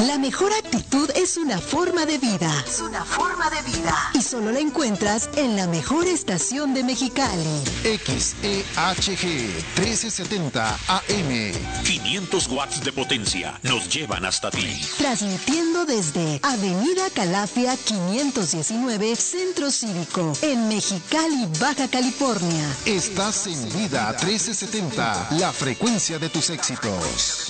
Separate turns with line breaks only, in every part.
La mejor actitud es una forma de vida. Es una forma de vida. Y solo la encuentras en la mejor estación de Mexicali.
XEHG 1370 AM.
500 watts de potencia nos llevan hasta ti.
Transmitiendo desde Avenida Calafia 519, Centro Cívico, en Mexicali, Baja California.
Estás en Vida 1370, la frecuencia de tus éxitos.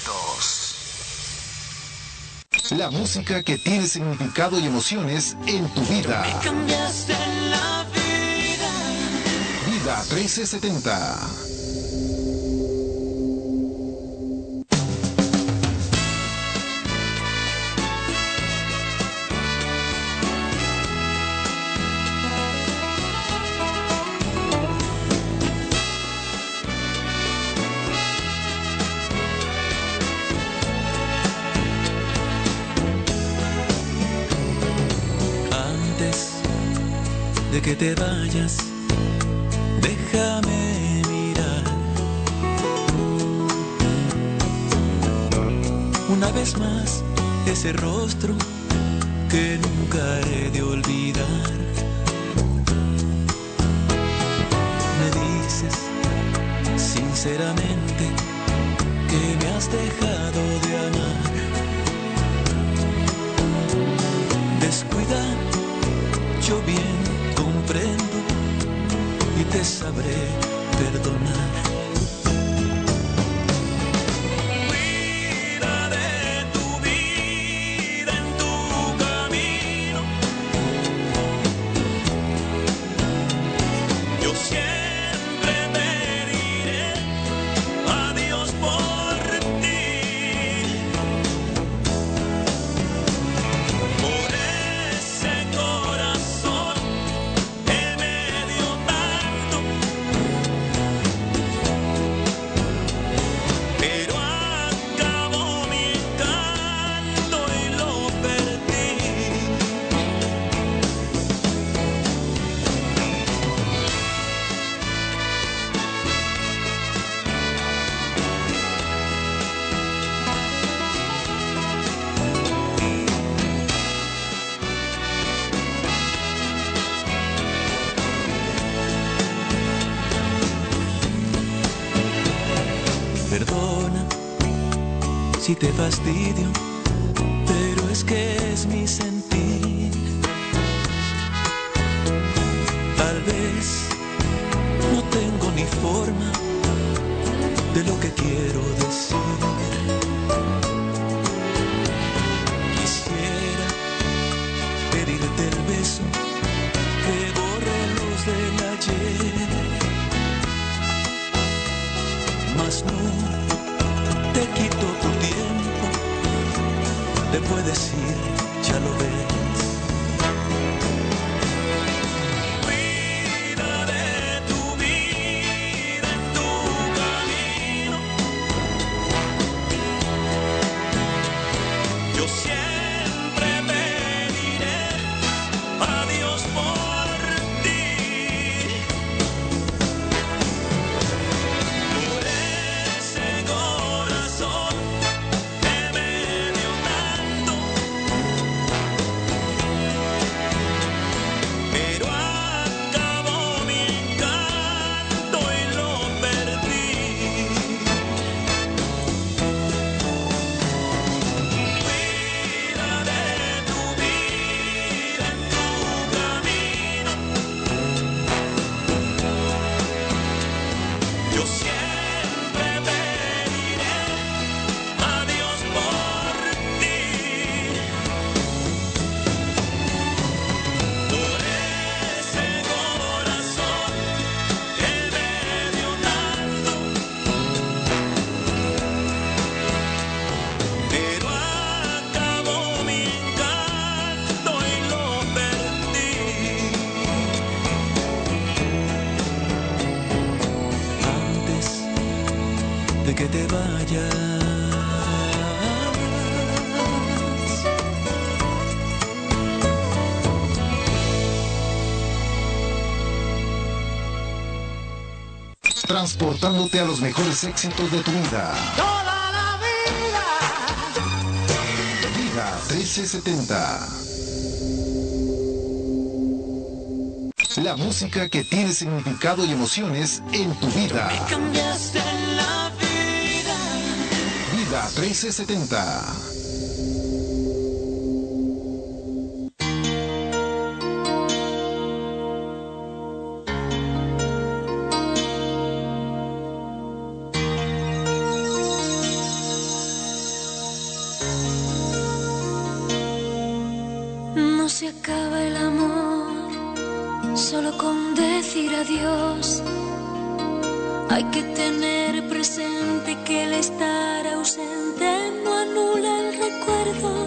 La música que tiene significado y emociones en tu vida.
Me cambiaste la vida.
Vida 1370.
De que te vayas, déjame mirar una vez más ese rostro que nunca he de olvidar. Me dices sinceramente que me has dejado de amar. Descuida, yo bien comprendo y te sabré perdonar. Cuida de tu vida en tu camino. Yo siempre pediré a Dios por ti. Por ese corazón que me dio tanto, pero acabó mi encanto y lo perdí. Perdona si te fastidio, pero es que es mi sentir. Tal vez no tengo ni forma de lo que quiero decir. Quisiera pedirte el beso que borre los del ayer, mas no te quito tu tiempo, te puedes ir, ya lo ves. Cuida de tu vida en tu camino. Yo siempre pediré a Dios por ti. Por ese corazón que me dio tanto, pero acabó mi encanto y lo perdí. Cuida de tu vida en tu camino. Yo siempre pediré a Dios por ti. Por ese corazón que me dio tanto, pero acabó mi encanto y lo perdí. Antes de que te vayas,
transportándote a los mejores éxitos de tu vida.
toda la vida
1370. La música que tiene significado y emociones en tu vida.
Me cambiaste la vida.
Vida 1370.
No se acaba el amor solo con decir adiós. Hay que tener presente que el estar ausente no anula el recuerdo,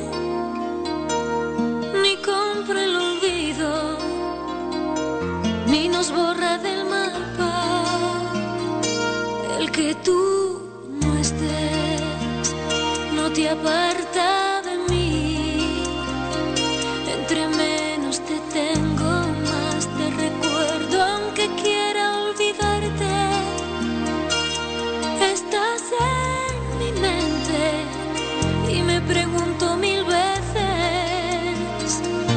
ni compra el olvido, ni nos borra del mapa. El que tú no estés no te aparta de mí. Entre menos te tengo, más te recuerdo, aunque quiera olvidarte. Estás en mi mente y me pregunto mil veces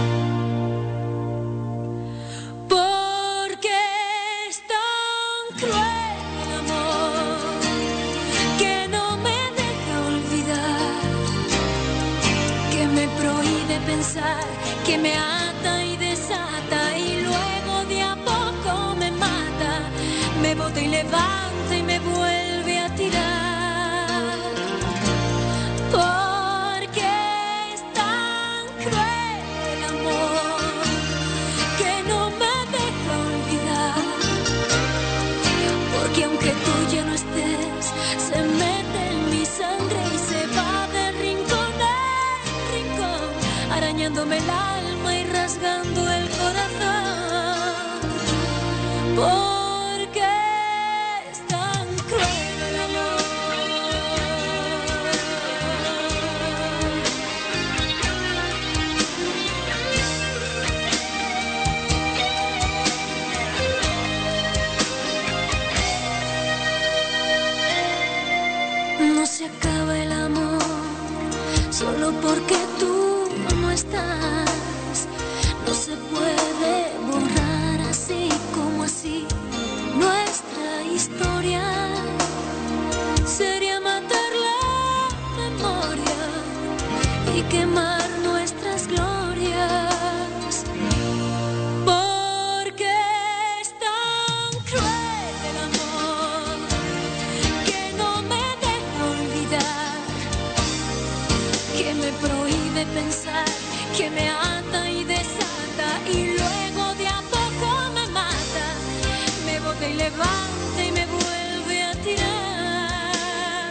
¿por qué es tan cruel el amor que no me deja olvidar, que me prohíbe pensar, que me ata y desata y luego de a poco me mata, me bota y levanta y me vuelve a tirar? Porque es tan cruel el amor que no me deja olvidar, porque aunque tú ya no estés, se mete en mi sangre y se va de rincón en rincón, arañándome el alma y rasgando el corazón. Porque es tan cruel el amor. No se acaba el amor solo porque tú no estás. No se puede borrar así como así nuestra historia. Sería matar la memoria y quemar nuestras glorias. Porque es tan cruel el amor que no me deja olvidar, que me prohíbe pensar, que me ata y desata y luego de a poco me mata, me bota y levanta y me vuelve a tirar.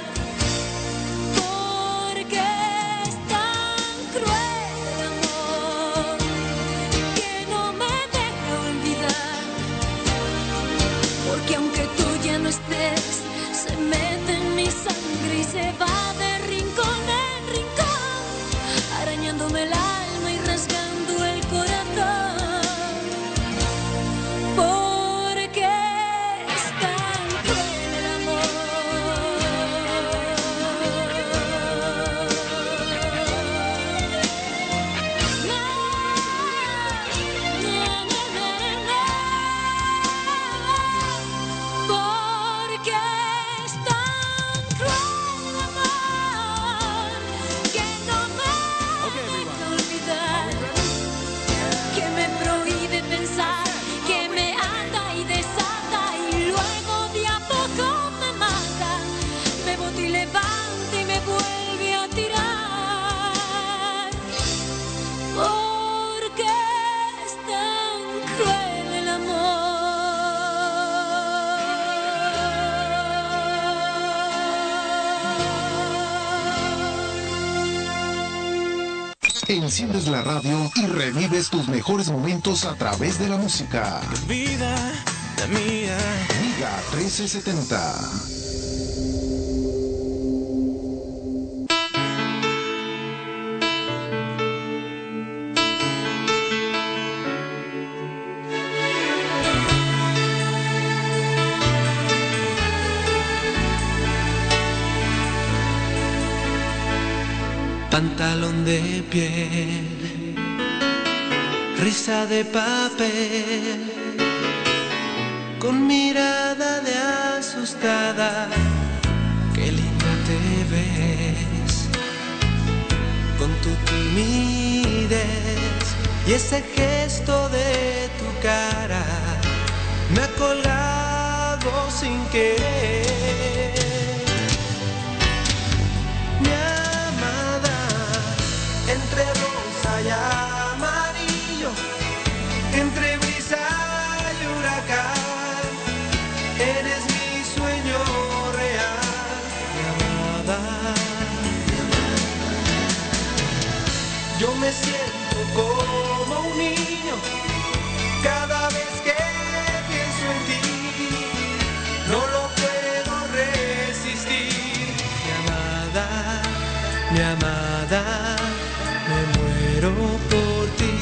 Porque es tan cruel el amor que no me deja olvidar, porque aunque tú ya no estés, se mete en mi sangre y se va de rincón en rincón, arañándome el alma y rasgando el corazón. Porque es tan cruel el amor. No, no, no, no, no. Porque es tan cruel el amor que no me deja olvidar, que me prohíbe pensar, que me ata y desata y luego de a poco me mata, me bota y levanta y me vuelve a tirar. Porque es tan cruel el amor.
Enciendes la radio y revives tus mejores momentos a través de la música.
Vida, la mía.
Vida 1370.
pantalón de piel, risa de papel, con mirada de asustada, qué linda te ves, con tu timidez y ese gesto de tu cara, me ha colgado sin querer. Mi amada, entre rosa y amarillo, entre brisa y huracán, eres mi sueño real. Mi amada, yo me siento como un niño cada vez que pienso en ti, no lo puedo resistir. Mi amada, me muero por ti.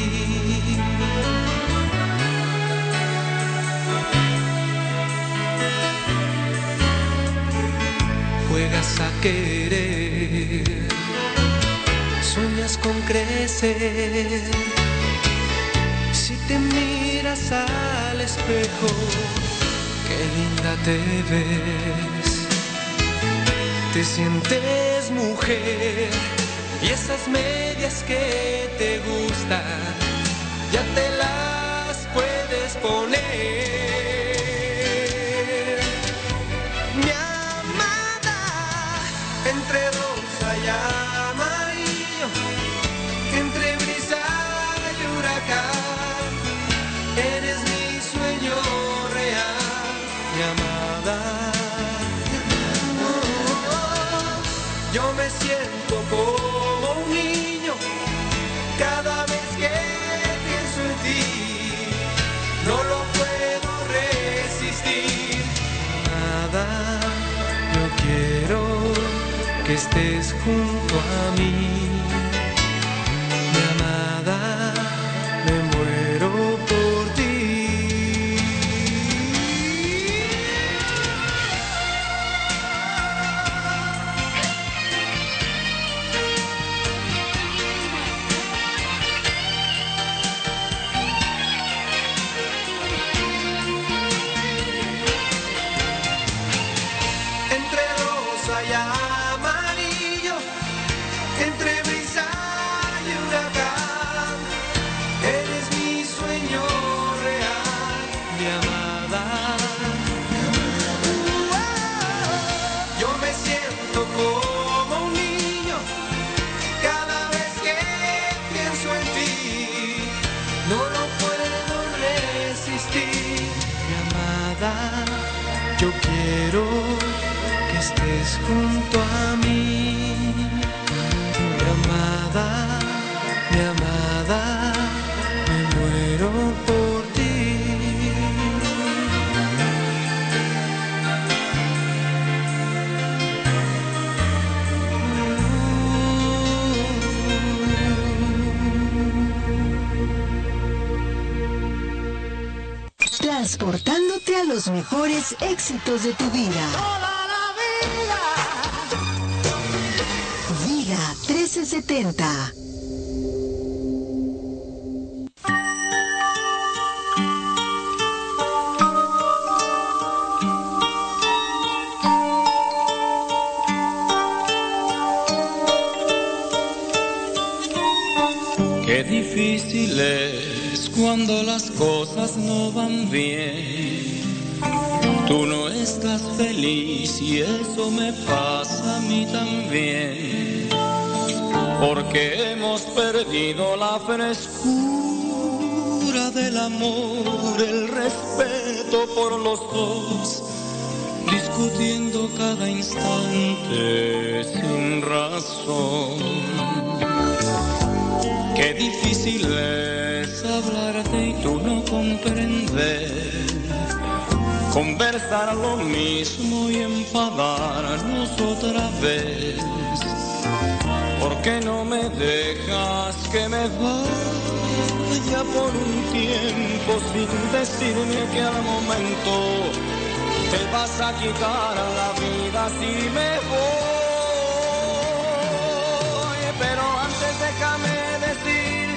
Juegas a querer, sueñas con crecer. Si te miras al espejo, qué linda te ves. Te sientes mujer y esas medias que te gustan ya te las puedes poner. Mi amada, entre rosa y amarillo, entre brisa y huracán, eres mi sueño real. Mi amada, yo me siento como un niño cada vez que pienso en ti, no lo puedo resistir. Nada, yo quiero que estés junto a mí. Mi amada, me muero por ti. Amarillo, entre brisa y huracán, eres mi sueño real. Mi amada, yo me siento como un niño cada vez que pienso en ti, no lo puedo resistir. Mi amada, yo quiero que estés junto a mí. Mi amada, me muero por ti.
Transportándote a los mejores éxitos de tu vida. Vida 1370.
Qué difícil es cuando las cosas no van bien. Tú no estás feliz y eso me pasa a mí también. Porque hemos perdido la frescura del amor, el respeto por los dos, discutiendo cada instante sin razón. Qué difícil es hablarte y tú no comprender, conversar lo mismo y enfadarnos otra vez. ¿Por qué no me dejas que me vaya por un tiempo sin decirme que al momento te vas a quitar la vida si me voy? Pero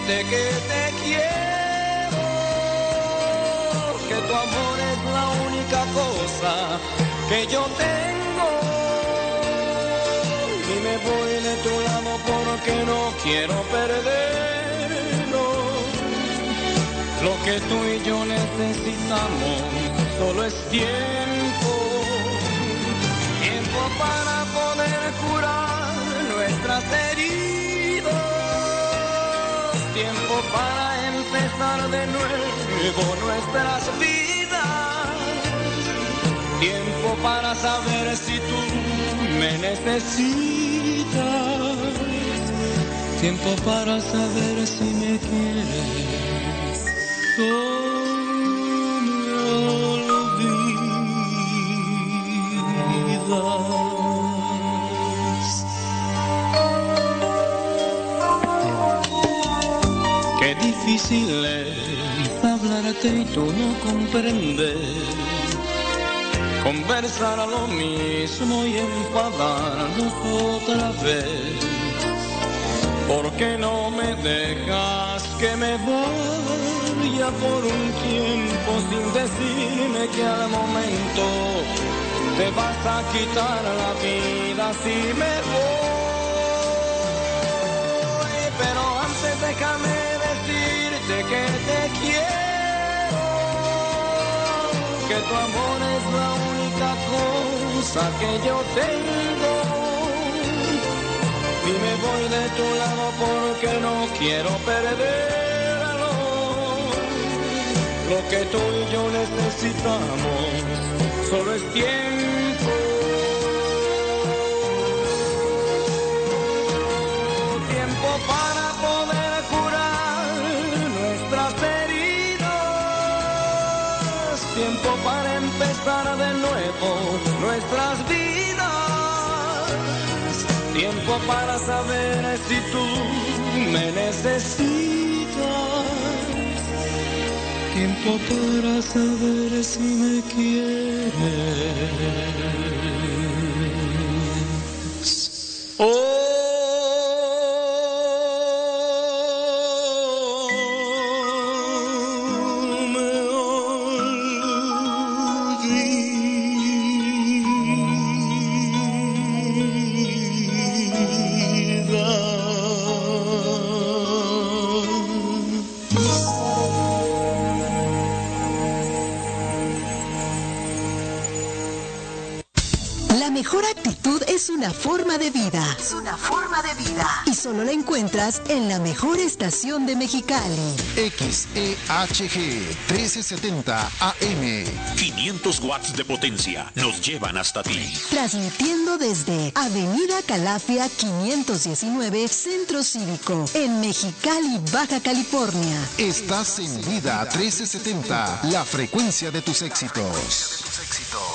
decirte que te quiero, que tu amor es la única cosa que yo tengo. Y me voy de tu lado porque no quiero perderlo. Lo que tú y yo necesitamos solo es tiempo. Tiempo para poder curar nuestras heridas. Tiempo para empezar de nuevo nuestras vidas. Tiempo para saber si tú me necesitas. Tiempo para saber si me quieres. No me olvidas. Qué difícil es hablarte y tú no comprendes. Conversar a lo mismo y enfadarnos otra vez. ¿Por qué no me dejas que me vaya por un tiempo sin decirme que al momento te vas a quitar la vida si me voy? Pero antes déjame decirte que te quiero, que tu amor es la única cosa que yo tengo. Y me voy de tu lado porque no quiero perderlo. Lo que tú y yo necesitamos solo es tiempo. Tiempo para poder curar nuestras heridas. Tiempo para empezar de nuevo nuestras vidas. Tiempo para saber si tú me necesitas. Tiempo para saber si me quieres. Oh, me
La mejor actitud es una forma de vida. Es una forma de vida. Y solo la encuentras en la mejor estación de Mexicali.
XEHG 1370 AM.
500 watts de potencia nos llevan hasta ti.
Transmitiendo desde Avenida Calafia 519, Centro Cívico, en Mexicali, Baja California.
Estás en Vida 1370, la frecuencia de tus éxitos.